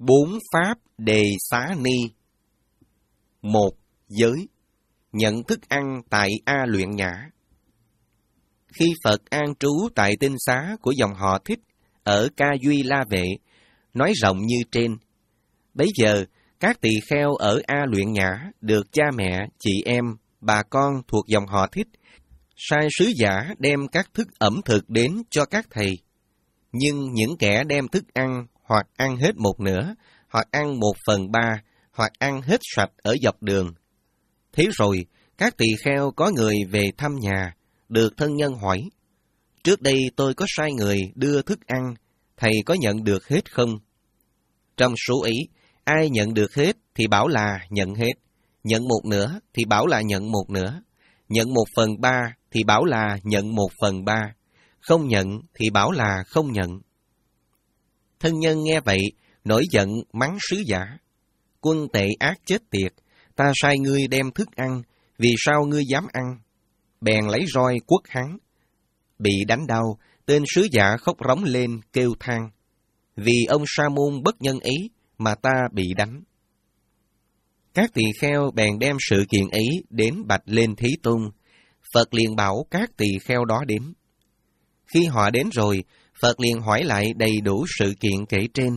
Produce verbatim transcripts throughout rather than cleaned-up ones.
Bốn pháp đề xá ni. Một. Giới. Nhận thức ăn tại A Luyện Nhã. Khi Phật an trú tại tinh xá của dòng họ Thích ở Ca Duy La Vệ, nói rộng như trên, bấy giờ các tỳ kheo ở A Luyện Nhã được cha mẹ, chị em, bà con thuộc dòng họ Thích sai sứ giả đem các thức ẩm thực đến cho các thầy. Nhưng những kẻ đem thức ăn hoặc ăn hết một nửa, hoặc ăn một phần ba, hoặc ăn hết sạch ở dọc đường. Thế rồi, các tỳ kheo có người về thăm nhà, được thân nhân hỏi: trước đây tôi có sai người đưa thức ăn, thầy có nhận được hết không? Trong số ấy, ai nhận được hết thì bảo là nhận hết, nhận một nửa thì bảo là nhận một nửa, nhận một phần ba thì bảo là nhận một phần ba, không nhận thì bảo là không nhận. Thân nhân nghe vậy, nổi giận mắng sứ giả: quân tệ ác chết tiệt, ta sai ngươi đem thức ăn, vì sao ngươi dám ăn? Bèn lấy roi quất hắn. Bị đánh đau, tên sứ giả khóc rống lên kêu than: vì ông Sa Môn bất nhân ấy mà ta bị đánh. Các tỳ kheo bèn đem sự kiện ấy đến bạch lên Thế Tôn. Phật liền bảo các tỳ kheo đó đến. Khi họ đến rồi, Phật liền hỏi lại đầy đủ sự kiện kể trên.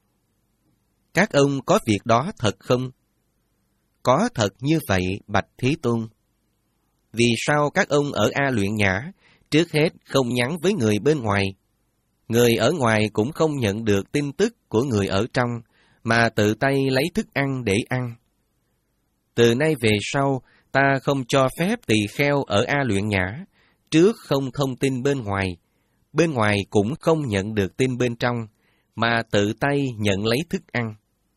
Các ông có việc đó thật không? Có thật như vậy, bạch Thế Tôn. Vì sao các ông ở A Luyện Nhã trước hết không nhắn với người bên ngoài? Người ở ngoài cũng không nhận được tin tức của người ở trong, mà tự tay lấy thức ăn để ăn. Từ nay về sau, ta không cho phép tỳ kheo ở A Luyện Nhã trước không thông tin bên ngoài, bên ngoài cũng không nhận được tin bên trong, mà tự tay nhận lấy thức ăn.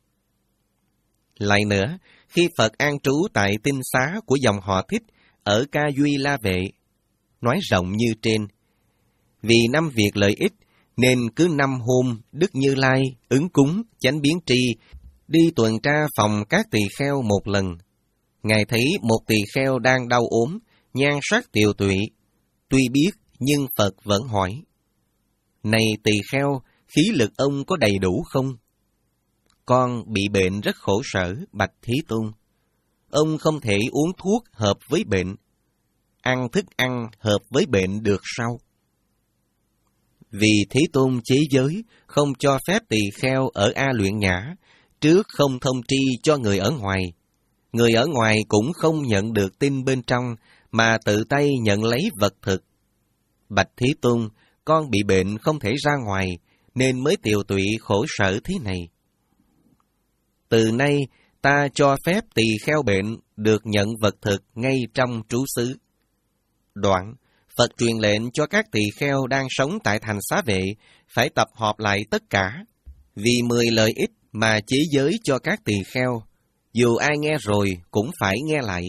Lại nữa, khi Phật an trú tại tinh xá của dòng họ Thích ở Ca Duy La Vệ, nói rộng như trên, vì năm việc lợi ích nên cứ năm hôm Đức Như Lai ứng cúng chánh biến tri đi tuần tra phòng các tỳ kheo một lần. Ngài thấy một tỳ kheo đang đau ốm, nhan sắc tiều tụy. Tuy biết nhưng Phật vẫn hỏi: này tỳ kheo, khí lực ông có đầy đủ không? Con bị bệnh rất khổ sở, bạch Thế Tôn. Ông không thể uống thuốc hợp với bệnh, ăn thức ăn hợp với bệnh được sao? Vì Thế Tôn chế giới, không cho phép tỳ kheo ở A Luyện Nhã trước không thông tri cho người ở ngoài. Người ở ngoài cũng không nhận được tin bên trong, mà tự tay nhận lấy vật thực. Bạch Thế Tôn, con bị bệnh không thể ra ngoài, nên mới tiều tụy khổ sở thế này. Từ nay, ta cho phép tỳ kheo bệnh được nhận vật thực ngay trong trú xứ. Đoạn, Phật truyền lệnh cho các tỳ kheo đang sống tại thành Xá Vệ phải tập họp lại tất cả, vì mười lợi ích mà chế giới cho các tỳ kheo, dù ai nghe rồi cũng phải nghe lại.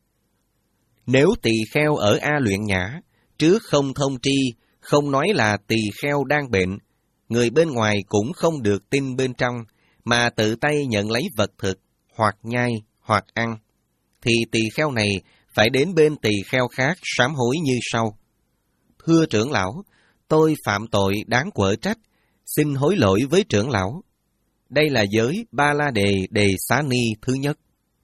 Nếu tỳ kheo ở A Luyện Nhã trước không thông tri, không nói là tỳ kheo đang bệnh, người bên ngoài cũng không được tin bên trong, mà tự tay nhận lấy vật thực, hoặc nhai, hoặc ăn, thì tỳ kheo này phải đến bên tỳ kheo khác sám hối như sau: thưa trưởng lão, tôi phạm tội đáng quở trách, xin hối lỗi với trưởng lão. Đây là giới Ba La Đề Đề Xá Ni thứ nhất.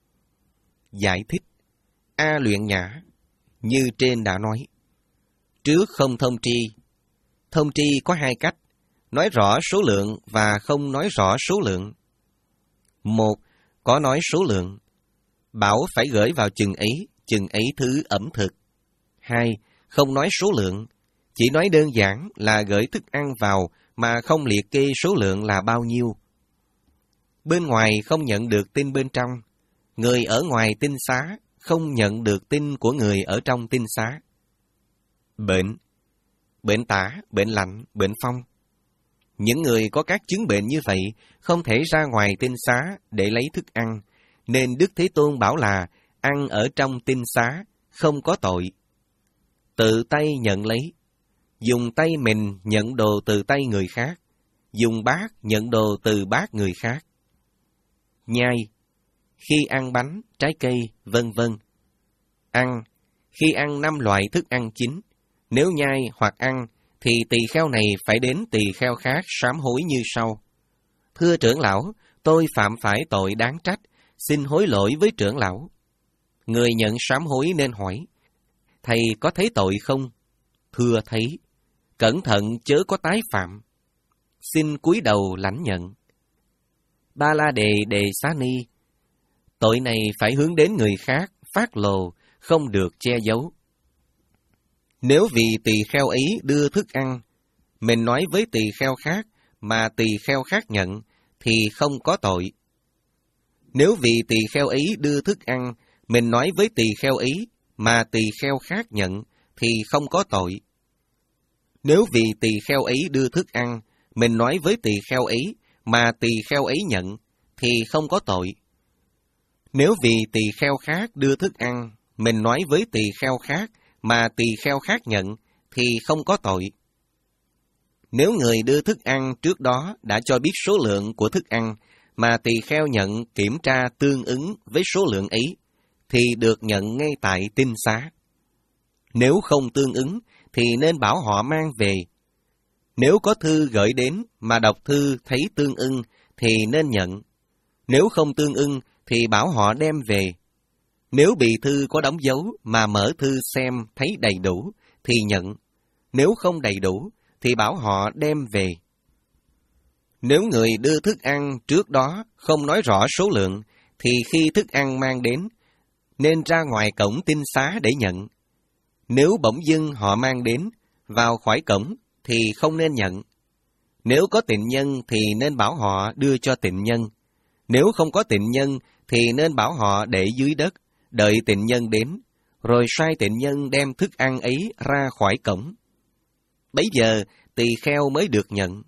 Giải thích: A Luyện Nhã, như trên đã nói, trước không thông tri. Thông tri có hai cách: nói rõ số lượng và không nói rõ số lượng. Một, có nói số lượng, bảo phải gửi vào chừng ấy, chừng ấy thứ ẩm thực. Hai, không nói số lượng, chỉ nói đơn giản là gửi thức ăn vào mà không liệt kê số lượng là bao nhiêu. Bên ngoài không nhận được tin bên trong, người ở ngoài tinh xá không nhận được tin của người ở trong tinh xá. Bệnh, bệnh tả, bệnh lạnh, bệnh phong. Những người có các chứng bệnh như vậy không thể ra ngoài tinh xá để lấy thức ăn, nên Đức Thế Tôn bảo là ăn ở trong tinh xá không có tội. Tự tay nhận lấy, dùng tay mình nhận đồ từ tay người khác, dùng bát nhận đồ từ bát người khác. Nhai, khi ăn bánh, trái cây, vân vân. Ăn, khi ăn năm loại thức ăn chính, nếu nhai hoặc ăn, thì tỳ kheo này phải đến tỳ kheo khác sám hối như sau: Thưa trưởng lão, tôi phạm phải tội đáng trách, xin hối lỗi với trưởng lão. Người nhận sám hối nên hỏi, thầy có thấy tội không? Thưa thấy. Cẩn thận chớ có tái phạm. Xin cúi đầu lãnh nhận. Ba La Đề đề Xá Ni, tội này phải hướng đến người khác, phát lộ, không được che giấu. Nếu vì tỳ kheo ấy đưa thức ăn, mình nói với tỳ kheo khác mà tỳ kheo khác nhận, thì không có tội. Nếu vì tỳ kheo ấy đưa thức ăn, mình nói với tỳ kheo ấy mà tỳ kheo khác nhận, thì không có tội. Nếu vì tỳ kheo ấy đưa thức ăn, mình nói với tỳ kheo ấy mà tỳ kheo ấy nhận, thì không có tội. Nếu vì tỳ kheo khác đưa thức ăn, mình nói với tỳ kheo khác mà tỳ kheo khác nhận, thì không có tội. Nếu người đưa thức ăn trước đó đã cho biết số lượng của thức ăn, mà tỳ kheo nhận kiểm tra tương ứng với số lượng ấy, thì được nhận ngay tại tinh xá. Nếu không tương ứng, thì nên bảo họ mang về. Nếu có thư gửi đến mà đọc thư thấy tương ưng, thì nên nhận. Nếu không tương ưng, thì bảo họ đem về. Nếu bì thư có đóng dấu mà mở thư xem thấy đầy đủ, thì nhận. Nếu không đầy đủ, thì bảo họ đem về. Nếu người đưa thức ăn trước đó không nói rõ số lượng, thì khi thức ăn mang đến, nên ra ngoài cổng tinh xá để nhận. Nếu bỗng dưng họ mang đến, vào khỏi cổng, thì không nên nhận. Nếu có tịnh nhân thì nên bảo họ đưa cho tịnh nhân. Nếu không có tịnh nhân thì nên bảo họ để dưới đất, đợi tịnh nhân đến, rồi sai tịnh nhân đem thức ăn ấy ra khỏi cổng. Bấy giờ tỳ kheo mới được nhận.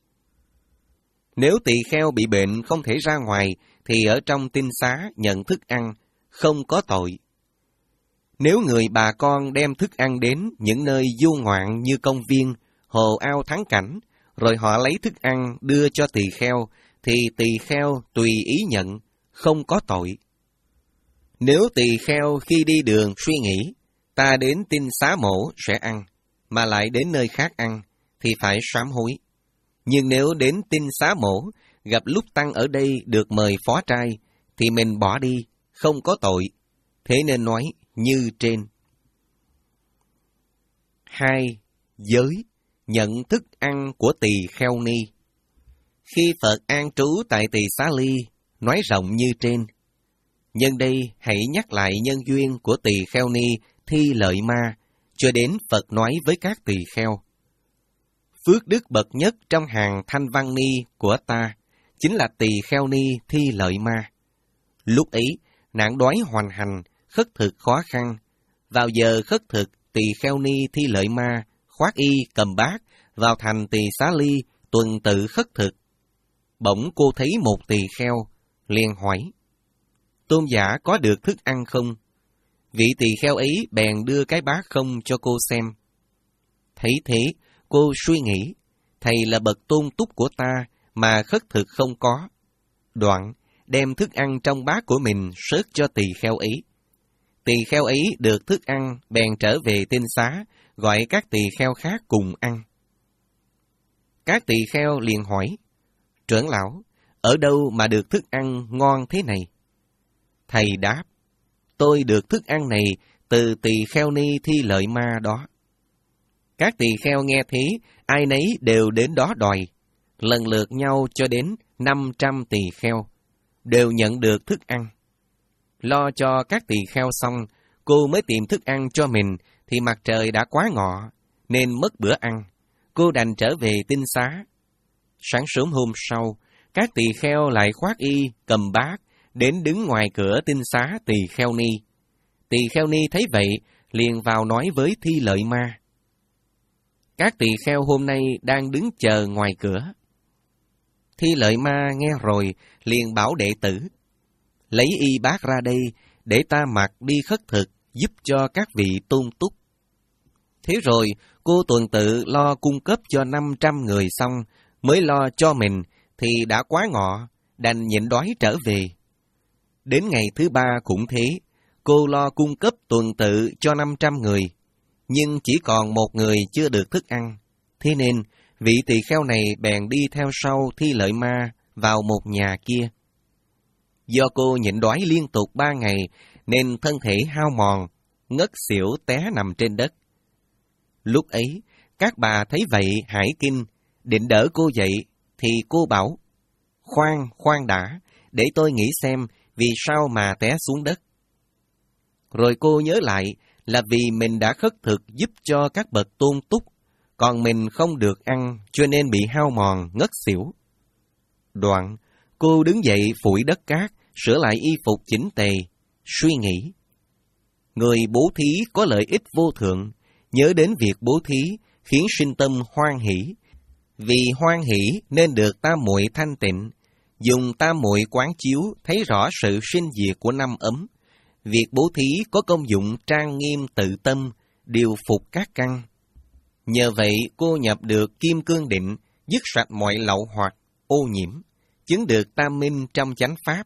Nếu tỳ kheo bị bệnh không thể ra ngoài, thì ở trong tinh xá nhận thức ăn, không có tội. Nếu người bà con đem thức ăn đến những nơi du ngoạn như công viên, hồ ao thắng cảnh, rồi họ lấy thức ăn đưa cho tỳ kheo, thì tỳ kheo tùy ý nhận, không có tội. Nếu tỳ kheo khi đi đường suy nghĩ, ta đến tinh xá mổ sẽ ăn, mà lại đến nơi khác ăn, thì phải sám hối. Nhưng nếu đến tinh xá mổ, gặp lúc tăng ở đây được mời phó trai, thì mình bỏ đi, không có tội. Thế nên nói như trên. Hai. Giới, nhận thức ăn của tỳ kheo ni. Khi Phật an trú tại tỳ xá ly, nói rộng như trên. Nhân đây hãy nhắc lại nhân duyên của tỳ kheo ni Thi Lợi Ma, cho đến Phật nói với các tỳ kheo. Phước đức bậc nhất trong hàng thanh văn ni của ta, chính là tỳ kheo ni Thi Lợi Ma. Lúc ấy, nạn đói hoành hành, khất thực khó khăn. Vào giờ khất thực, tỳ kheo ni Thi Lợi Ma khoác y cầm bát vào thành tỳ xá ly tuần tự khất thực. Bỗng cô thấy một tỳ kheo, liền hỏi: Tôn giả có được thức ăn không? Vị tỳ kheo ấy bèn đưa cái bát không cho cô xem. Thấy thế, cô suy nghĩ: thầy là bậc tôn túc của ta mà khất thực không có. Đoạn đem thức ăn trong bát của mình sớt cho tỳ kheo ấy. Tỳ kheo ấy được thức ăn bèn trở về tinh xá, gọi các tỳ kheo khác cùng ăn. Các tỳ kheo liền hỏi: Trưởng lão, ở đâu mà được thức ăn ngon thế này? Thầy đáp: Tôi được thức ăn này từ tỳ kheo ni Thi Lợi Ma đó. Các tỳ kheo nghe thế, ai nấy đều đến đó đòi, lần lượt nhau cho đến năm trăm tỳ kheo, đều nhận được thức ăn. Lo cho các tỳ kheo xong, cô mới tìm thức ăn cho mình, thì mặt trời đã quá ngọ, nên mất bữa ăn. Cô đành trở về tinh xá. Sáng sớm hôm sau, các tỳ kheo lại khoác y, cầm bát, đến đứng ngoài cửa tinh xá tỳ kheo ni. Tỳ kheo ni thấy vậy, liền vào nói với Thi Lợi Ma. Các tỳ kheo hôm nay đang đứng chờ ngoài cửa. Thi Lợi Ma nghe rồi, liền bảo đệ tử: Lấy y bát ra đây, để ta mặc đi khất thực, giúp cho các vị tôn túc. Thế rồi, cô tuần tự lo cung cấp cho năm trăm người xong, mới lo cho mình, thì đã quá ngọ, đành nhịn đói trở về. Đến ngày thứ ba cũng thế, cô lo cung cấp tuần tự cho năm trăm người, nhưng chỉ còn một người chưa được thức ăn. Thế nên, vị tỳ kheo này bèn đi theo sau Thi Lợi Ma, vào một nhà kia. Do cô nhịn đói liên tục ba ngày, nên thân thể hao mòn, ngất xỉu té nằm trên đất. Lúc ấy, các bà thấy vậy hải kinh, định đỡ cô dậy, thì cô bảo, khoan, khoan đã, để tôi nghĩ xem vì sao mà té xuống đất. Rồi cô nhớ lại là vì mình đã khất thực giúp cho các bậc tôn túc, còn mình không được ăn cho nên bị hao mòn, ngất xỉu. Đoạn, cô đứng dậy phủi đất cát, sửa lại y phục chỉnh tề, suy nghĩ. Người bố thí có lợi ích vô thượng, nhớ đến việc bố thí khiến sinh tâm hoan hỷ. Vì hoan hỷ nên được tam muội thanh tịnh, dùng tam muội quán chiếu thấy rõ sự sinh diệt của năm ấm. Việc bố thí có công dụng trang nghiêm tự tâm, điều phục các căn. Nhờ vậy cô nhập được kim cương định, dứt sạch mọi lậu hoặc, ô nhiễm, chứng được tam minh trong chánh pháp.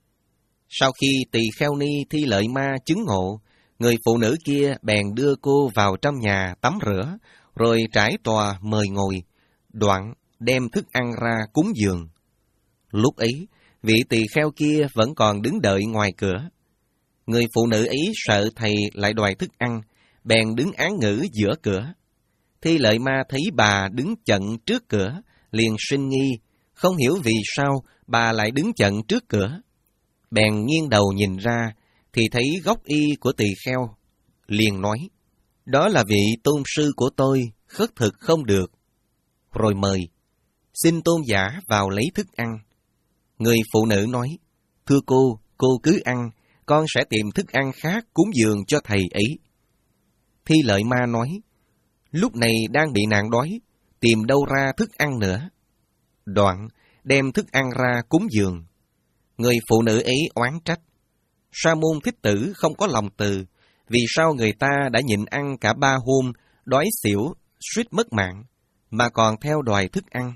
Sau khi tỳ kheo ni Thi Lợi Ma chứng ngộ, người phụ nữ kia bèn đưa cô vào trong nhà tắm rửa, rồi trải tòa mời ngồi, đoạn đem thức ăn ra cúng dường. Lúc ấy, vị tỳ kheo kia vẫn còn đứng đợi ngoài cửa. Người phụ nữ ấy sợ thầy lại đòi thức ăn, bèn đứng án ngữ giữa cửa. Thi Lợi Ma thấy bà đứng chận trước cửa, liền sinh nghi, không hiểu vì sao bà lại đứng chận trước cửa. Bèn nghiêng đầu nhìn ra, thì thấy gốc y của tỳ kheo. Liền nói, đó là vị tôn sư của tôi, khất thực không được. Rồi mời, xin tôn giả vào lấy thức ăn. Người phụ nữ nói, thưa cô, cô cứ ăn, con sẽ tìm thức ăn khác cúng dường cho thầy ấy. Thi Lợi Ma nói, lúc này đang bị nạn đói, tìm đâu ra thức ăn nữa. Đoạn, đem thức ăn ra cúng dường. Người phụ nữ ấy oán trách, Sa môn Thích Tử không có lòng từ, vì sao người ta đã nhịn ăn cả ba hôm, đói xỉu, suýt mất mạng, mà còn theo đòi thức ăn.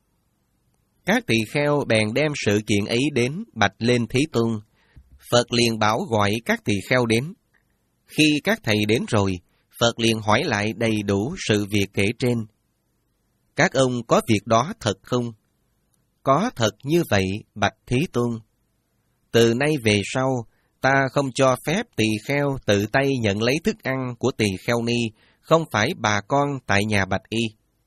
Các tỳ kheo bèn đem sự kiện ấy đến bạch lên Thế Tôn. Phật liền bảo gọi các tỳ kheo đến. Khi các thầy đến rồi, Phật liền hỏi lại đầy đủ sự việc kể trên. Các ông có việc đó thật không? Có thật như vậy, bạch Thế Tôn. Từ nay về sau, ta không cho phép tỳ kheo tự tay nhận lấy thức ăn của tỳ kheo ni, không phải bà con tại nhà bạch y.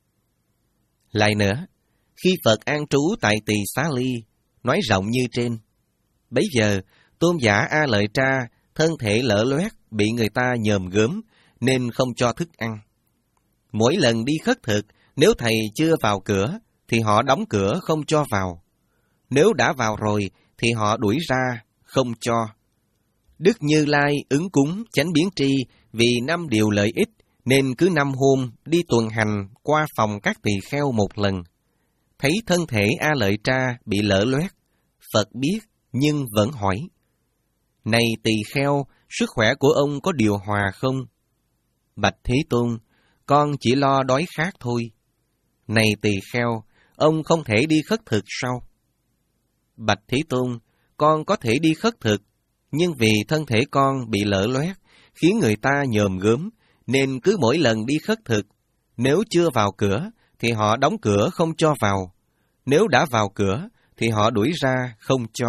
Lại nữa, khi Phật an trú tại Tỳ Xá Ly, nói rộng như trên, bấy giờ tôn giả A Lợi Tra thân thể lở loét, bị người ta nhòm gớm nên không cho thức ăn. Mỗi lần đi khất thực, nếu thầy chưa vào cửa thì họ đóng cửa không cho vào. Nếu đã vào rồi thì họ đuổi ra, không cho. Đức Như Lai ứng cúng chánh biến tri vì năm điều lợi ích, nên cứ năm hôm đi tuần hành qua phòng các tỳ kheo một lần. Thấy thân thể A Lợi Tra bị lở loét, Phật biết nhưng vẫn hỏi, này tỳ kheo, sức khỏe của ông có điều hòa không? Bạch Thế Tôn, con chỉ lo đói khát thôi. Này tỳ kheo, ông không thể đi khất thực sao? Bạch Thế Tôn, con có thể đi khất thực, nhưng vì thân thể con bị lở loét, khiến người ta nhòm gớm, nên cứ mỗi lần đi khất thực, nếu chưa vào cửa, thì họ đóng cửa không cho vào. Nếu đã vào cửa, thì họ đuổi ra không cho.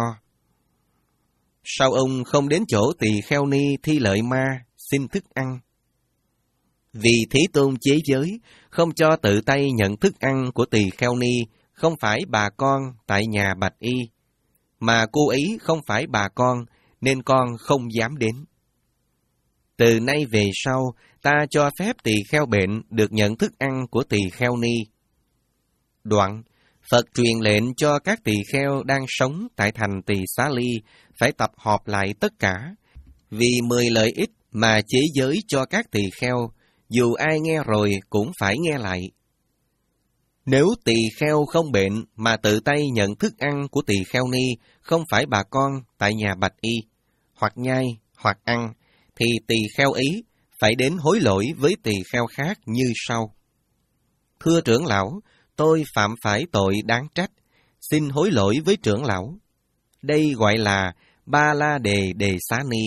Sao ông không đến chỗ tỳ kheo ni Thi Lợi Ma xin thức ăn? Vì Thế Tôn chế giới, không cho tự tay nhận thức ăn của tỳ kheo ni, không phải bà con tại nhà bạch y, mà cô ấy không phải bà con, nên con không dám đến. Từ nay về sau, ta cho phép tỳ kheo bệnh được nhận thức ăn của tỳ kheo ni. Đoạn, Phật truyền lệnh cho các tỳ kheo đang sống tại thành Tỳ Xá Ly phải tập họp lại tất cả, vì mười lợi ích mà chế giới cho các tỳ kheo, dù ai nghe rồi cũng phải nghe lại. Nếu tỳ kheo không bệnh mà tự tay nhận thức ăn của tỳ kheo ni, không phải bà con tại nhà bạch y, hoặc nhai, hoặc ăn, thì tỳ kheo ấy phải đến hối lỗi với tỳ kheo khác như sau. Thưa trưởng lão, tôi phạm phải tội đáng trách, xin hối lỗi với trưởng lão. Đây gọi là Ba La Đề Đề Xá Ni.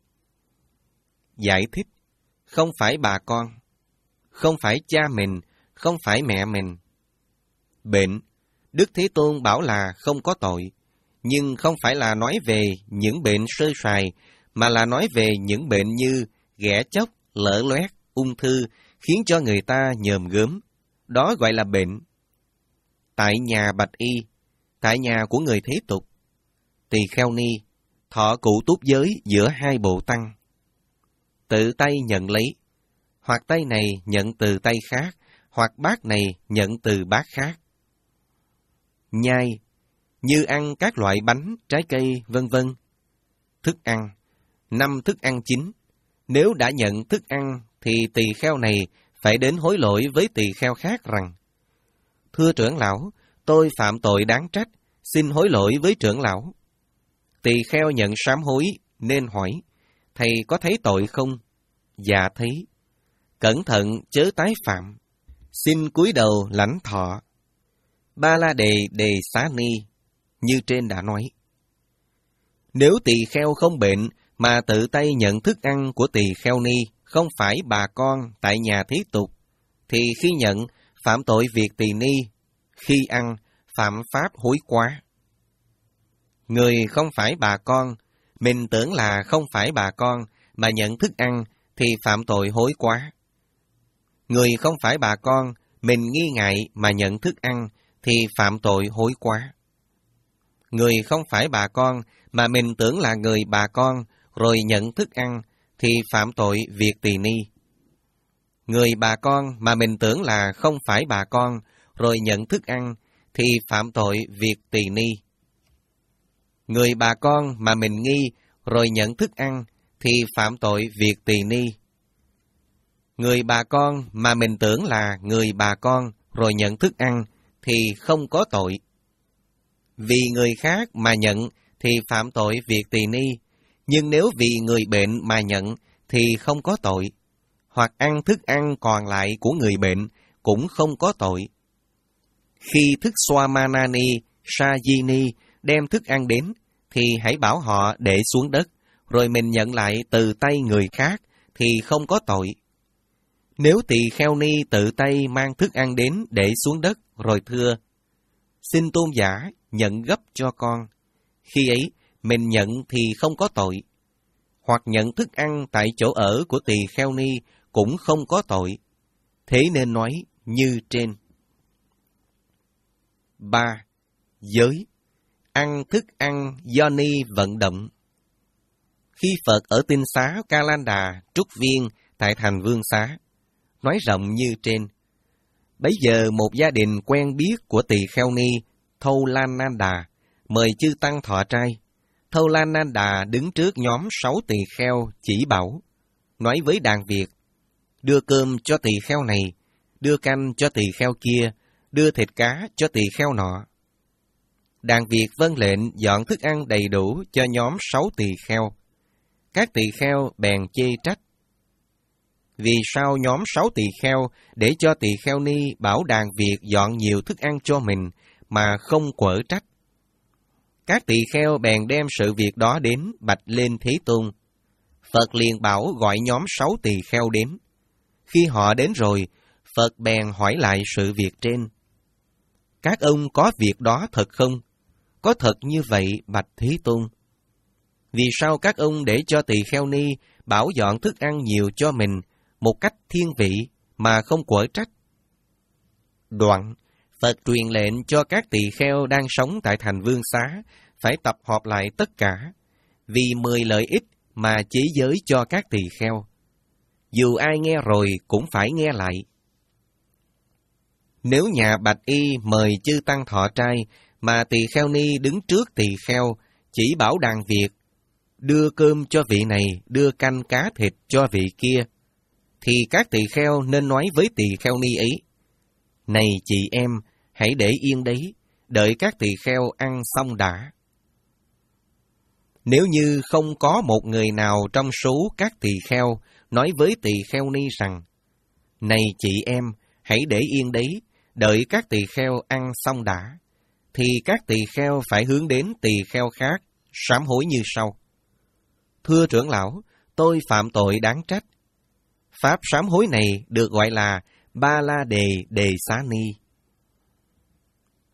Giải thích, không phải bà con, không phải cha mình, không phải mẹ mình. Bệnh, Đức Thế Tôn bảo là không có tội, nhưng không phải là nói về những bệnh sơ sài, mà là nói về những bệnh như ghẻ chóc, lở loét, ung thư, khiến cho người ta nhòm gớm. Đó gọi là bệnh. Tại nhà Bạch Y, tại nhà của người thế tục, Tỳ Kheo Ni, thọ cụ túc giới giữa hai bộ tăng. Tự tay nhận lấy, hoặc tay này nhận từ tay khác, hoặc bát này nhận từ bát khác. Nhai, như ăn các loại bánh, trái cây, vân vân. Thức ăn, năm thức ăn chính. Nếu đã nhận thức ăn, thì tỳ kheo này phải đến hối lỗi với tỳ kheo khác rằng: Thưa trưởng lão, tôi phạm tội đáng trách, xin hối lỗi với trưởng lão. Tỳ kheo nhận sám hối, nên hỏi: Thầy có thấy tội không? Dạ thấy. Cẩn thận chớ tái phạm. Xin cúi đầu lãnh thọ. Ba La Đề Đề Xá Ni, như trên đã nói. Nếu tỳ kheo không bệnh mà tự tay nhận thức ăn của tỳ kheo ni, không phải bà con tại nhà thế tục, thì khi nhận phạm tội việc tỳ ni, khi ăn phạm pháp hối quá. Người không phải bà con, mình tưởng là không phải bà con mà nhận thức ăn thì phạm tội hối quá. Người không phải bà con, mình nghi ngại mà nhận thức ăn thì phạm tội hối quá. Người không phải bà con mà mình tưởng là người bà con rồi nhận thức ăn thì phạm tội việc tỳ ni. Người bà con mà mình tưởng là không phải bà con rồi nhận thức ăn thì phạm tội việc tỳ ni. Người bà con mà mình nghi rồi nhận thức ăn thì phạm tội việc tỳ ni. Người bà con mà mình tưởng là người bà con rồi nhận thức ăn thì không có tội. Vì người khác mà nhận thì phạm tội việc tỳ ni, nhưng nếu vì người bệnh mà nhận thì không có tội, hoặc ăn thức ăn còn lại của người bệnh cũng không có tội. Khi thức Swamanani, Sajini đem thức ăn đến, thì hãy bảo họ để xuống đất, rồi mình nhận lại từ tay người khác thì không có tội. Nếu tỳ kheo ni tự tay mang thức ăn đến để xuống đất, rồi thưa: Xin tôn giả nhận gấp cho con. Khi ấy, mình nhận thì không có tội. Hoặc nhận thức ăn tại chỗ ở của tỳ kheo ni cũng không có tội. Thế nên nói như trên. ba. Giới. Ăn thức ăn do ni vận động. Khi Phật ở Tinh Xá Kalanda Trúc Viên tại thành Vương Xá, nói rộng như trên. Bấy giờ một gia đình quen biết của tỳ kheo ni Thâu-lan-nan-đà mời chư tăng thọ trai. Thâu-lan-nan-đà đứng trước nhóm sáu tỳ kheo chỉ bảo, nói với đàn Việt: đưa cơm cho tỳ kheo này, đưa canh cho tỳ kheo kia, đưa thịt cá cho tỳ kheo nọ. Đàn Việt vâng lệnh dọn thức ăn đầy đủ cho nhóm sáu tỳ kheo. Các tỳ kheo bèn chê trách: vì sao nhóm sáu tỳ kheo để cho tỳ kheo ni bảo đàn Việt dọn nhiều thức ăn cho mình mà không quở trách? Các tỳ kheo bèn đem sự việc đó đến bạch lên Thế Tôn. Phật liền bảo gọi nhóm sáu tỳ kheo đến. Khi họ đến rồi, Phật bèn hỏi lại sự việc trên. Các ông có việc đó thật không? Có thật như vậy, bạch Thế Tôn. Vì sao các ông để cho tỳ kheo ni bảo dọn thức ăn nhiều cho mình một cách thiên vị mà không quở trách? Đoạn, Phật truyền lệnh cho các tỳ kheo đang sống tại thành Vương Xá phải tập họp lại tất cả, vì mười lợi ích mà chế giới cho các tỳ kheo. Dù ai nghe rồi cũng phải nghe lại. Nếu nhà Bạch Y mời chư tăng thọ trai mà tỳ kheo ni đứng trước tỳ kheo chỉ bảo đàn Việt: đưa cơm cho vị này, đưa canh cá thịt cho vị kia, thì các tỳ kheo nên nói với tỳ kheo ni ấy: này chị em, hãy để yên đấy, đợi các tỳ kheo ăn xong đã. Nếu như không có một người nào trong số các tỳ kheo nói với tỳ kheo ni rằng: này chị em, hãy để yên đấy, đợi các tỳ kheo ăn xong đã, thì các tỳ kheo phải hướng đến tỳ kheo khác, sám hối như sau: thưa trưởng lão, tôi phạm tội đáng trách. Pháp sám hối này được gọi là Ba La Đề Đề Xá Ni.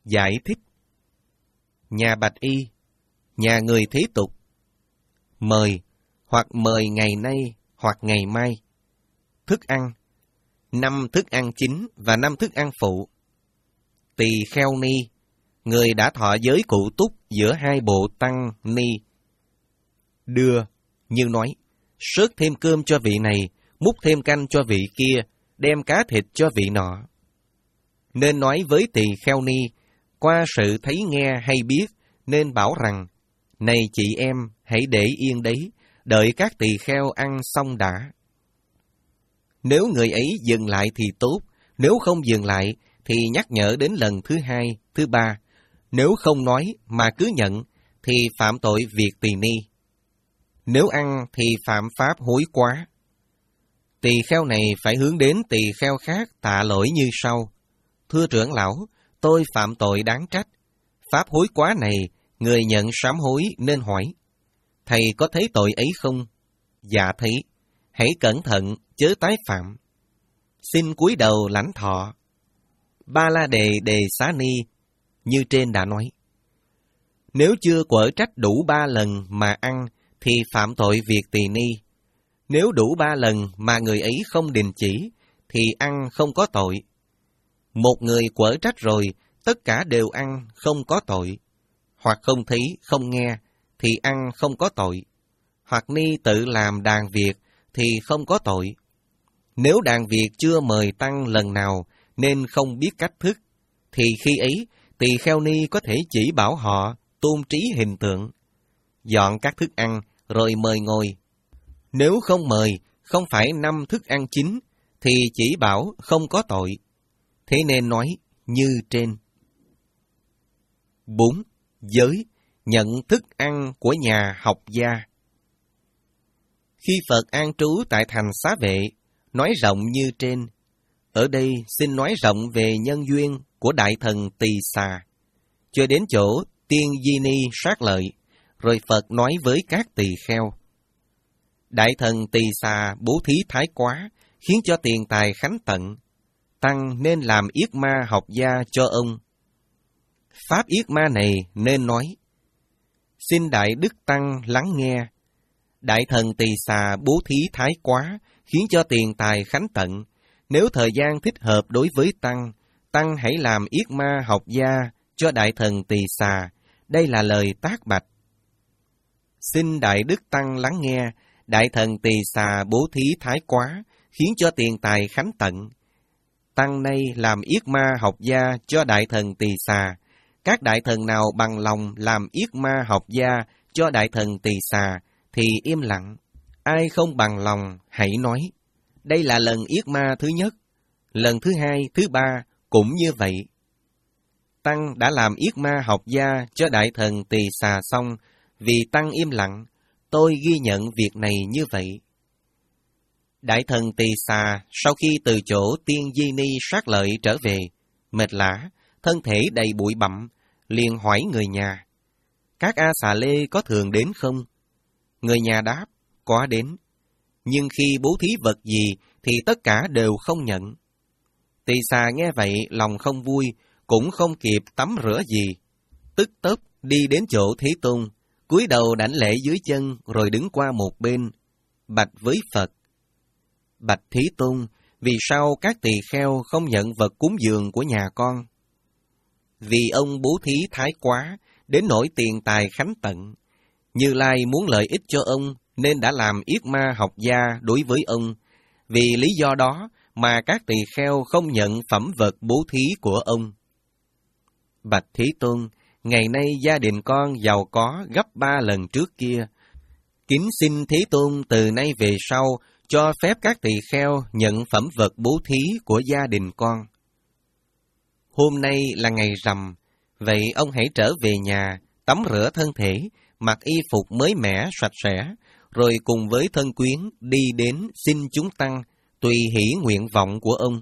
Giải thích. Nhà bạch y, nhà người thế tục. Mời, hoặc mời ngày nay, hoặc ngày mai. Thức ăn, năm thức ăn chính và năm thức ăn phụ. Tỳ kheo ni, người đã thọ giới cụ túc giữa hai bộ tăng ni. Đưa, như nói, sớt thêm cơm cho vị này, múc thêm canh cho vị kia, đem cá thịt cho vị nọ. Nên nói với tỳ kheo ni, qua sự thấy nghe hay biết, nên bảo rằng, này chị em, hãy để yên đấy, đợi các tỳ kheo ăn xong đã. Nếu người ấy dừng lại thì tốt, nếu không dừng lại thì nhắc nhở đến lần thứ hai, thứ ba. Nếu không nói mà cứ nhận thì phạm tội việc tỳ ni. Nếu ăn thì phạm pháp hối quá. Tỳ kheo này phải hướng đến tỳ kheo khác tạ lỗi như sau. Thưa trưởng lão, tôi phạm tội đáng trách. Pháp hối quá này, người nhận sám hối nên hỏi. Thầy có thấy tội ấy không? Dạ thấy. Hãy cẩn thận, chớ tái phạm. Xin cúi đầu lãnh thọ. Ba la đề đề xá ni, như trên đã nói. Nếu chưa quở trách đủ ba lần mà ăn, thì phạm tội việc tỳ ni. Nếu đủ ba lần mà người ấy không đình chỉ, thì ăn không có tội. Một người quở trách rồi, tất cả đều ăn không có tội. Hoặc không thấy, không nghe, thì ăn không có tội. Hoặc ni tự làm đàn việc, thì không có tội. Nếu đàn việc chưa mời tăng lần nào, nên không biết cách thức, thì khi ấy, tỳ kheo ni có thể chỉ bảo họ tôn trí hình tượng, dọn các thức ăn, rồi mời ngồi. Nếu không mời, không phải năm thức ăn chính, thì chỉ bảo không có tội. Thế nên nói như trên. Bốn. Giới, nhận thức ăn của nhà học gia. Khi Phật an trú tại thành Xá Vệ, nói rộng như trên. Ở đây xin nói rộng về nhân duyên của đại thần Tỳ Xà, cho đến chỗ Tiên Di Ni sát lợi, rồi Phật nói với các tỳ kheo. Đại thần Tỳ Xà bố thí thái quá, khiến cho tiền tài khánh tận. Tăng nên làm yết ma học gia cho ông. Pháp yết ma này nên nói. Xin Đại Đức Tăng lắng nghe. Đại thần Tỳ Xà bố thí thái quá, khiến cho tiền tài khánh tận. Nếu thời gian thích hợp đối với Tăng, Tăng hãy làm yết ma học gia cho Đại thần Tỳ Xà. Đây là lời tác bạch. Xin Đại Đức Tăng lắng nghe. Đại thần Tỳ Xà bố thí thái quá, khiến cho tiền tài khánh tận. Tăng nay làm yết ma học gia cho Đại thần Tỳ Xà. Các đại thần nào bằng lòng làm yết ma học gia cho Đại thần Tỳ Xà, thì im lặng. Ai không bằng lòng, hãy nói. Đây là lần yết ma thứ nhất. Lần thứ hai, thứ ba cũng như vậy. Tăng đã làm yết ma học gia cho Đại thần Tỳ Xà xong, vì Tăng im lặng, tôi ghi nhận việc này như vậy. Đại thần Tỳ Xà sau khi từ chỗ Tiên Di Ni sát lợi trở về, mệt lả, thân thể đầy bụi bặm, liền hỏi người nhà. Các A Xà Lê có thường đến không? Người nhà đáp, có đến. Nhưng khi bố thí vật gì thì tất cả đều không nhận. Tỳ Xà nghe vậy lòng không vui, cũng không kịp tắm rửa gì. Tức tốc đi đến chỗ Thế Tôn, cúi đầu đảnh lễ dưới chân rồi đứng qua một bên, bạch với Phật. Bạch Thế Tôn, vì sao các tỳ kheo không nhận vật cúng dường của nhà con? Vì ông bố thí thái quá, đến nỗi tiền tài khánh tận. Như Lai muốn lợi ích cho ông, nên đã làm yết ma học gia đối với ông. Vì lý do đó mà các tỳ kheo không nhận phẩm vật bố thí của ông. Bạch Thế Tôn, ngày nay gia đình con giàu có gấp ba lần trước kia. Kính xin Thế Tôn từ nay về sau cho phép các tỳ kheo nhận phẩm vật bố thí của gia đình con. Hôm nay là ngày rằm, vậy ông hãy trở về nhà, tắm rửa thân thể, mặc y phục mới mẻ sạch sẽ, rồi cùng với thân quyến đi đến xin chúng tăng, tùy hỷ nguyện vọng của ông.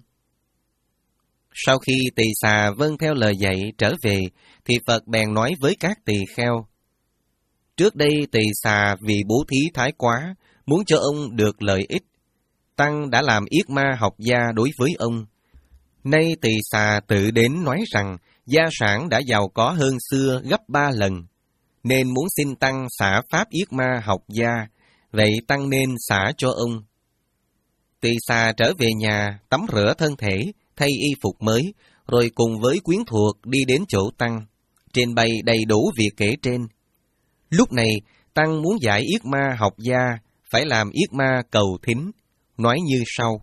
Sau khi Tỳ Xà vâng theo lời dạy trở về, thì Phật bèn nói với các tỳ kheo. Trước đây Tỳ Xà vì bố thí thái quá, muốn cho ông được lợi ích. Tăng đã làm yết ma học gia đối với ông. Nay Tỳ Xà tự đến nói rằng, gia sản đã giàu có hơn xưa gấp ba lần, nên muốn xin tăng xả pháp yết ma học gia, vậy tăng nên xả cho ông. Tỳ xà trở về nhà, tắm rửa thân thể, thay y phục mới, rồi cùng với quyến thuộc đi đến chỗ tăng, trên bày đầy đủ việc kể trên. Lúc này, tăng muốn giải yết ma học gia, phải làm yết ma cầu thính, nói như sau.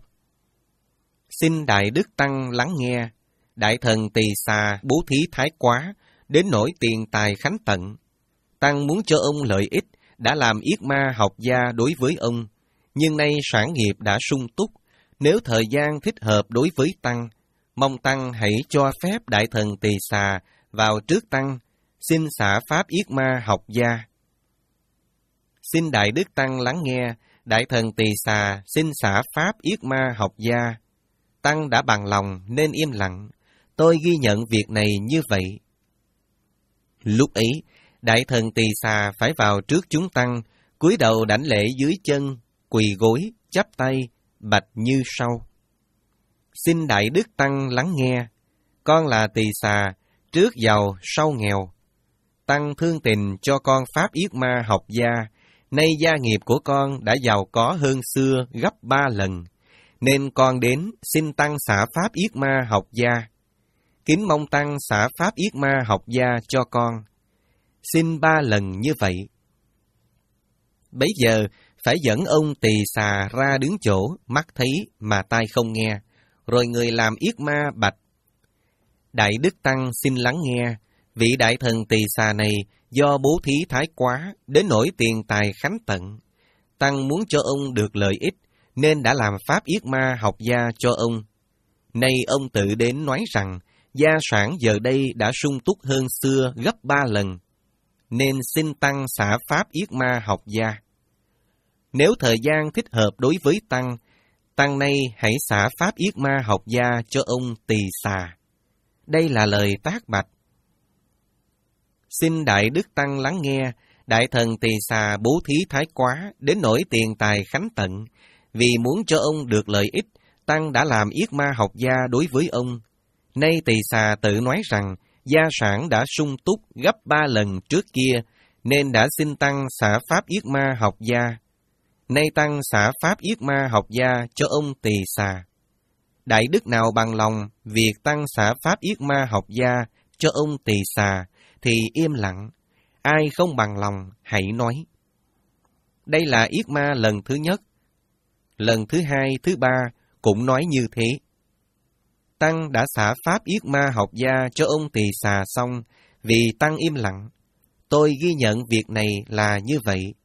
Xin Đại Đức Tăng lắng nghe, Đại thần Tỳ xà bố thí thái quá, đến nỗi tiền tài khánh tận. Tăng muốn cho ông lợi ích, đã làm yết ma học gia đối với ông, nhưng nay sản nghiệp đã sung túc, nếu thời gian thích hợp đối với Tăng, mong Tăng hãy cho phép Đại thần Tỳ xà vào trước Tăng, xin xả pháp yết ma học gia. Xin Đại Đức Tăng lắng nghe, Đại thần Tỳ xà xin xả pháp yết ma học gia. Tăng đã bằng lòng nên im lặng, tôi ghi nhận việc này như vậy. Lúc ấy, Đại thần Tỳ xà phải vào trước chúng Tăng, cúi đầu đảnh lễ dưới chân, quỳ gối, chắp tay, bạch như sau. Xin Đại Đức Tăng lắng nghe, con là Tỳ xà, trước giàu sau nghèo. Tăng thương tình cho con pháp yết ma học gia, nay gia nghiệp của con đã giàu có hơn xưa gấp ba lần, nên con đến xin Tăng xả pháp yết ma học gia. Kính mong Tăng xả pháp yết ma học gia cho con. Xin ba lần như vậy. Bấy giờ, phải dẫn ông Tỳ xà ra đứng chỗ, mắt thấy mà tai không nghe, rồi người làm yết ma bạch. Đại Đức Tăng xin lắng nghe, vị đại thần Tỳ xà này do bố thí thái quá, đến nỗi tiền tài khánh tận. Tăng muốn cho ông được lợi ích, nên đã làm pháp yết ma học gia cho ông. Nay ông tự đến nói rằng, gia sản giờ đây đã sung túc hơn xưa gấp ba lần, nên xin Tăng xả pháp yết ma học gia. Nếu thời gian thích hợp đối với Tăng, Tăng nay hãy xả pháp yết ma học gia cho ông Tỳ xà. Đây là lời tác bạch. Xin Đại Đức Tăng lắng nghe, Đại thần Tỳ xà bố thí thái quá, đến nỗi tiền tài khánh tận, vì muốn cho ông được lợi ích, Tăng đã làm yết ma học gia đối với ông. Nay Tỳ xà tự nói rằng, gia sản đã sung túc gấp ba lần trước kia, nên đã xin Tăng xả pháp yết ma học gia. Nay Tăng xả pháp yết ma học gia cho ông Tỳ xà. Đại đức nào bằng lòng việc Tăng xả pháp yết ma học gia cho ông Tỳ xà, thì im lặng. Ai không bằng lòng, hãy nói. Đây là yết ma lần thứ nhất. Lần thứ hai, thứ ba cũng nói như thế. Tăng đã xả pháp yết ma học gia cho ông Tỳ xà xong, vì Tăng im lặng. Tôi ghi nhận việc này là như vậy.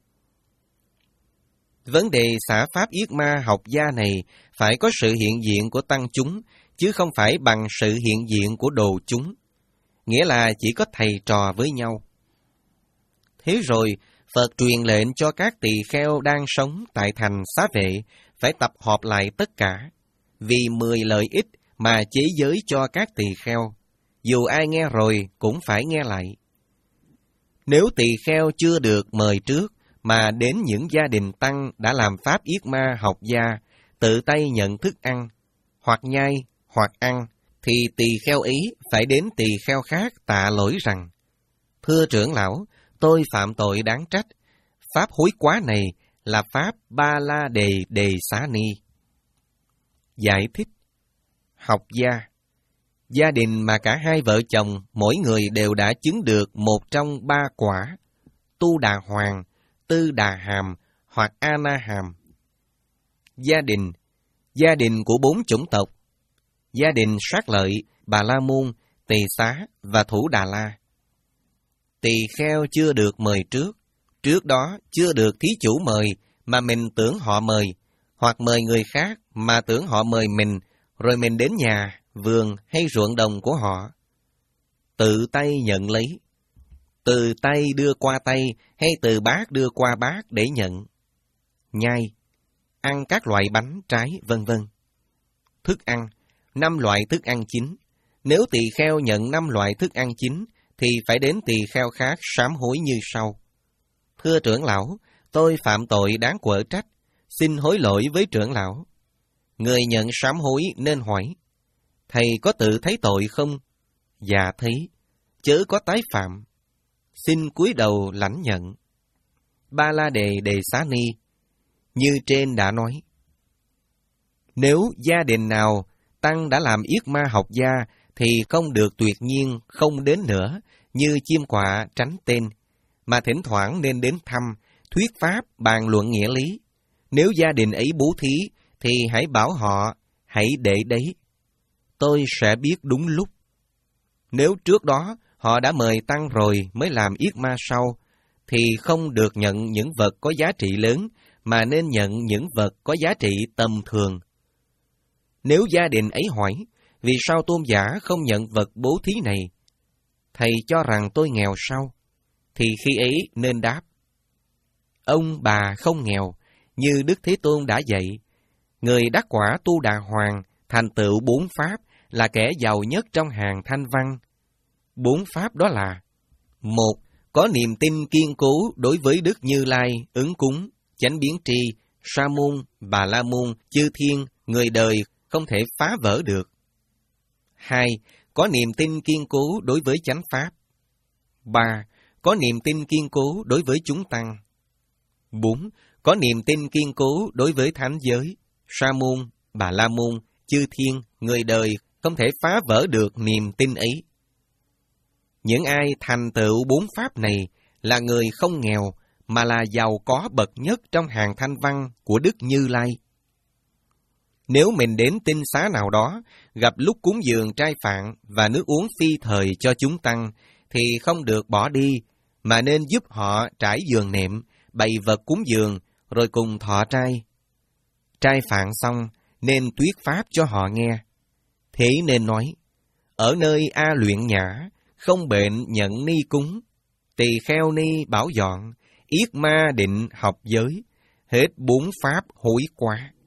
Vấn đề xả pháp yết ma học gia này phải có sự hiện diện của tăng chúng, chứ không phải bằng sự hiện diện của đồ chúng. Nghĩa là chỉ có thầy trò với nhau. Thế rồi, Phật truyền lệnh cho các tỳ kheo đang sống tại thành Xá Vệ phải tập họp lại tất cả, vì mười lợi ích mà chế giới cho các tỳ kheo. Dù ai nghe rồi cũng phải nghe lại. Nếu tỳ kheo chưa được mời trước, mà đến những gia đình tăng đã làm pháp yết ma học gia, tự tay nhận thức ăn, hoặc nhai, hoặc ăn, thì tỳ kheo ấy phải đến tỳ kheo khác tạ lỗi rằng, thưa trưởng lão, tôi phạm tội đáng trách, pháp hối quá này là pháp Ba La Đề Đề Xá Ni. Giải thích. Học gia, gia đình mà cả hai vợ chồng, mỗi người đều đã chứng được một trong ba quả, Tu Đà Hoàng, Tư Đà Hàm hoặc A Na Hàm. Gia đình, gia đình của bốn chủng tộc, gia đình Sát Lợi, Bà La Môn, Tỳ Xá và Thủ Đà La. Tỳ kheo chưa được mời trước, trước đó chưa được thí chủ mời mà mình tưởng họ mời, hoặc mời người khác mà tưởng họ mời mình, rồi mình đến nhà, vườn hay ruộng đồng của họ. Tự tay nhận lấy, từ tay đưa qua tay hay từ bát đưa qua bát để nhận. Nhai, ăn các loại bánh, trái, vân vân. Thức ăn, năm loại thức ăn chính. Nếu tỳ kheo nhận năm loại thức ăn chính, thì phải đến tỳ kheo khác sám hối như sau. Thưa trưởng lão, tôi phạm tội đáng quở trách, xin hối lỗi với trưởng lão. Người nhận sám hối nên hỏi, thầy có tự thấy tội không? dạ thấy, chớ có tái phạm. Xin cúi đầu lãnh nhận. Ba La Đề Đề Xá Ni, như trên đã nói, nếu gia đình nào tăng đã làm yết ma học gia thì không được tuyệt nhiên không đến nữa, như chim quạ tránh tên, mà thỉnh thoảng nên đến thăm, thuyết pháp, bàn luận nghĩa lý. Nếu gia đình ấy bố thí, thì hãy bảo họ, hãy để đấy. Tôi sẽ biết đúng lúc. Nếu trước đó họ đã mời tăng rồi mới làm yết ma sau, thì không được nhận những vật có giá trị lớn, mà nên nhận những vật có giá trị tầm thường. Nếu gia đình ấy hỏi, vì sao tôn giả không nhận vật bố thí này? Thầy cho rằng tôi nghèo sao? Thì khi ấy nên đáp, ông bà không nghèo, như Đức Thế Tôn đã dạy. Người đắc quả Tu Đà Hoàng, thành tựu bốn pháp, là kẻ giàu nhất trong hàng thanh văn. Bốn pháp đó là: một, có niềm tin kiên cố đối với Đức Như Lai, ứng cúng, chánh biến tri, Sa môn, Bà La môn, chư thiên, người đời không thể phá vỡ được. Hai, có niềm tin kiên cố đối với chánh pháp. Ba, có niềm tin kiên cố đối với chúng tăng. Bốn, có niềm tin kiên cố đối với thánh giới, Sa môn, Bà La môn, chư thiên, người đời không thể phá vỡ được niềm tin ấy. Những ai thành tựu bốn pháp này là người không nghèo, mà là giàu có bậc nhất trong hàng thanh văn của Đức Như Lai. Nếu mình đến tinh xá nào đó, gặp lúc cúng dường trai phạn và nước uống phi thời cho chúng tăng, thì không được bỏ đi, mà nên giúp họ trải giường nệm, bày vật cúng dường, rồi cùng thọ trai. Trai phạn xong, nên thuyết pháp cho họ nghe. Thế nên nói, ở nơi A Luyện Nhã, không bệnh nhận ni cúng, tỳ kheo ni bảo dọn, yết ma định học giới, hết bốn pháp hối quá.